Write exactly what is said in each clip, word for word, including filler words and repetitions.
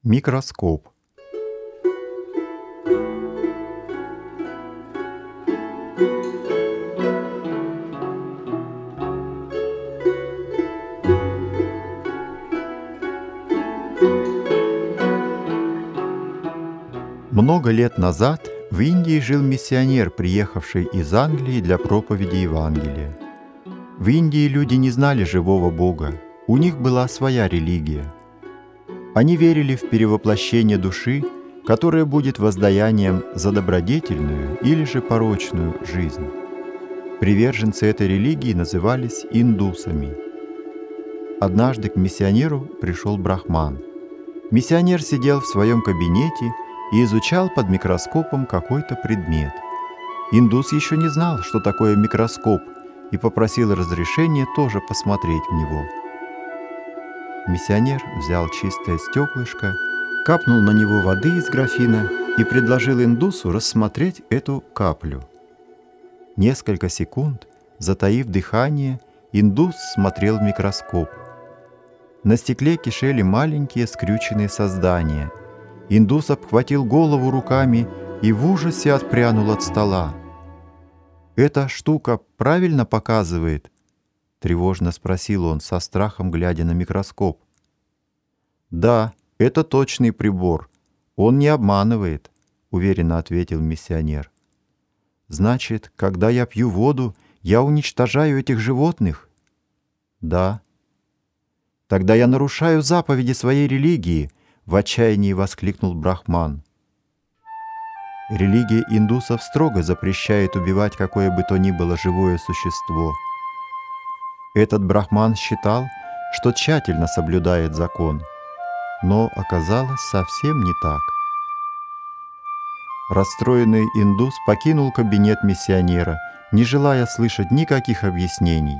Микроскоп. Много лет назад в Индии жил миссионер, приехавший из Англии для проповеди Евангелия. В Индии люди не знали живого Бога, у них была своя религия. Они верили в перевоплощение души, которое будет воздаянием за добродетельную или же порочную жизнь. Приверженцы этой религии назывались индусами. Однажды к миссионеру пришел брахман. Миссионер сидел в своем кабинете и изучал под микроскопом какой-то предмет. Индус еще не знал, что такое микроскоп, и попросил разрешения тоже посмотреть в него. Миссионер взял чистое стеклышко, капнул на него воды из графина и предложил индусу рассмотреть эту каплю. Несколько секунд, затаив дыхание, индус смотрел в микроскоп. На стекле кишели маленькие скрюченные создания. Индус обхватил голову руками и в ужасе отпрянул от стола. «Эта штука правильно показывает?» — тревожно спросил он, со страхом глядя на микроскоп. «Да, это точный прибор. Он не обманывает», — уверенно ответил миссионер. «Значит, когда я пью воду, я уничтожаю этих животных?» «Да». «Тогда я нарушаю заповеди своей религии», — в отчаянии воскликнул брахман. Религия индусов строго запрещает убивать какое бы то ни было живое существо. Этот брахман считал, что тщательно соблюдает закон, но оказалось совсем не так. Расстроенный индус покинул кабинет миссионера, не желая слышать никаких объяснений.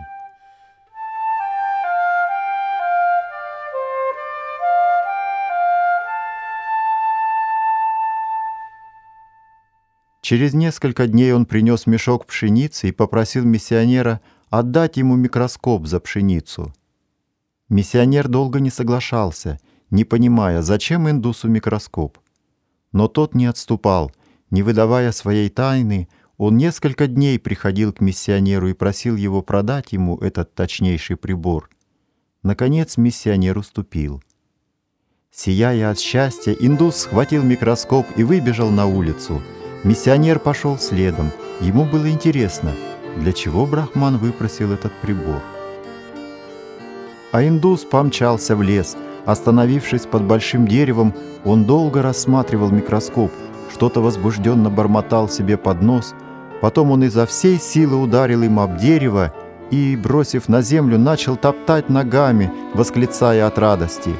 Через несколько дней он принес мешок пшеницы и попросил миссионера отдать ему микроскоп за пшеницу. Миссионер долго не соглашался, не понимая, зачем индусу микроскоп. Но тот не отступал, не выдавая своей тайны, он несколько дней приходил к миссионеру и просил его продать ему этот точнейший прибор. Наконец миссионер уступил. Сияя от счастья, индус схватил микроскоп и выбежал на улицу. Миссионер пошел следом. Ему было интересно, для чего брахман выпросил этот прибор. А индус помчался в лес. Остановившись под большим деревом, он долго рассматривал микроскоп, что-то возбужденно бормотал себе под нос. Потом он изо всей силы ударил им об дерево и, бросив на землю, начал топтать ногами, восклицая от радости.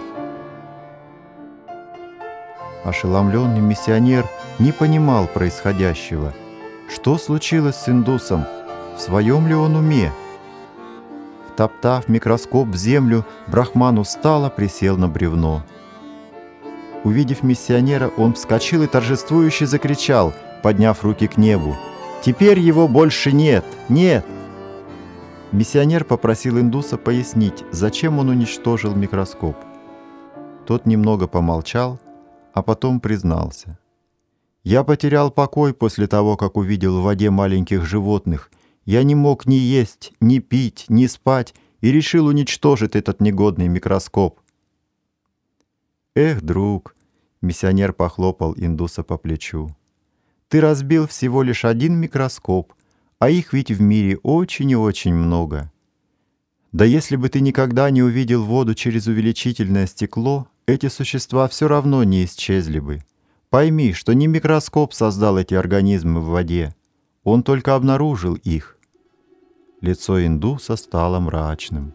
Ошеломленный миссионер не понимал происходящего. Что случилось с индусом? В своем ли он уме? Втоптав микроскоп в землю, брахман устало присел на бревно. Увидев миссионера, он вскочил и торжествующе закричал, подняв руки к небу: «Теперь его больше нет! Нет!» Миссионер попросил индуса пояснить, зачем он уничтожил микроскоп. Тот немного помолчал, а потом признался: «Я потерял покой после того, как увидел в воде маленьких животных. Я не мог ни есть, ни пить, ни спать и решил уничтожить этот негодный микроскоп». «Эх, друг», — миссионер похлопал индуса по плечу, «ты разбил всего лишь один микроскоп, а их ведь в мире очень и очень много. Да если бы ты никогда не увидел воду через увеличительное стекло, эти существа все равно не исчезли бы. Пойми, что не микроскоп создал эти организмы в воде, он только обнаружил их». Лицо индуса стало мрачным.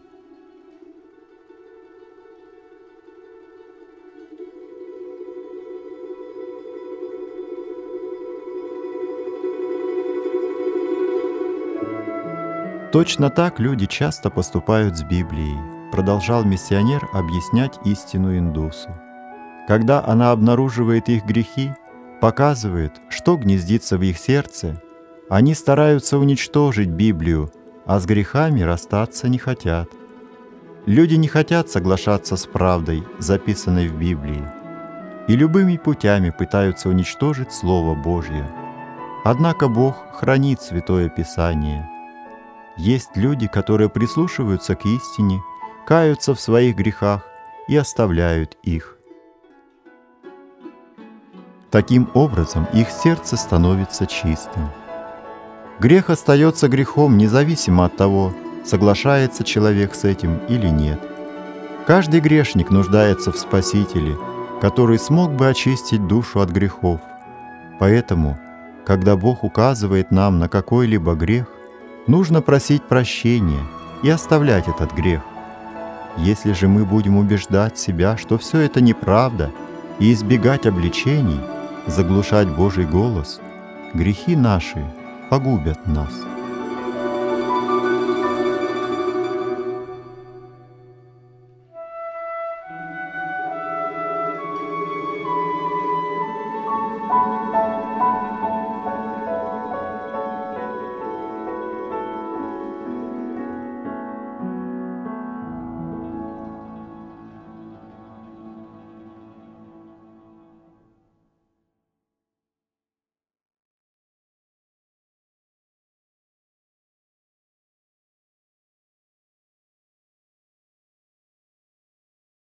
Точно так люди часто поступают с Библией, продолжал миссионер объяснять истину индусу. Когда она обнаруживает их грехи, показывает, что гнездится в их сердце, они стараются уничтожить Библию, а с грехами расстаться не хотят. Люди не хотят соглашаться с правдой, записанной в Библии. и любыми путями пытаются уничтожить Слово Божье. Однако Бог хранит Святое Писание. Есть люди, которые прислушиваются к истине, каются в своих грехах и оставляют их. Таким образом, их сердце становится чистым. Грех остается грехом независимо от того, соглашается человек с этим или нет. Каждый грешник нуждается в Спасителе, который смог бы очистить душу от грехов. Поэтому, когда Бог указывает нам на какой-либо грех, нужно просить прощения и оставлять этот грех. Если же мы будем убеждать себя, что все это неправда, и избегать обличений, заглушать Божий голос, грехи наши погубят нас.